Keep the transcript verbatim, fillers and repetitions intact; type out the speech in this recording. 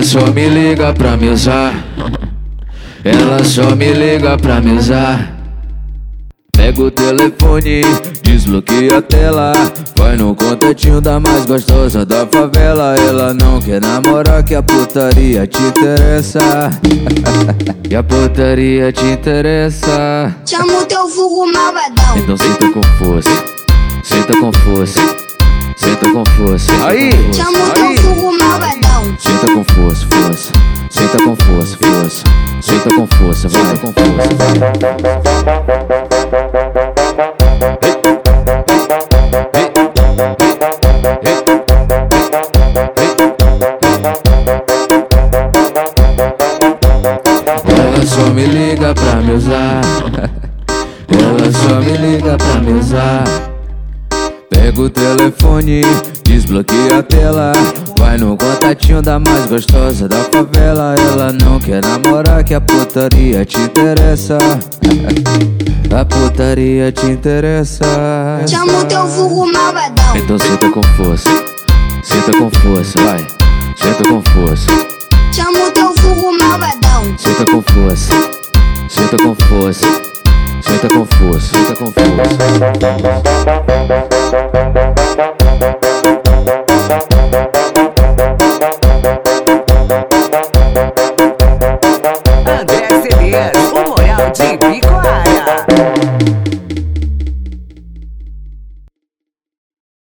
Ela só me liga pra me usar. Ela só me liga pra me usar. Pega o telefone, desbloqueia a tela. Vai no contatinho da mais gostosa da favela. Ela não quer namorar, que a putaria te interessa. Que a putaria te interessa. Chama o teu vulgo malvadão. Então senta com força, senta com força, senta com força. Aí, Chama o teu vulgo malvadão. Senta com força, força. Senta com força, força. Senta com força, vai. Senta com força. Ela só me liga pra me usar. Ela só me liga pra me usar. Pega o telefone, desbloqueia a tela. Vai no contatinho da mais gostosa da favela. Ela não quer namorar, que a putaria te interessa. A putaria te interessa. Chama o teu vulgo malvadão. Então senta com força, senta com força, vai. Senta com força, Chama o teu vulgo malvadão. senta com força, senta com força, senta com força, senta com força.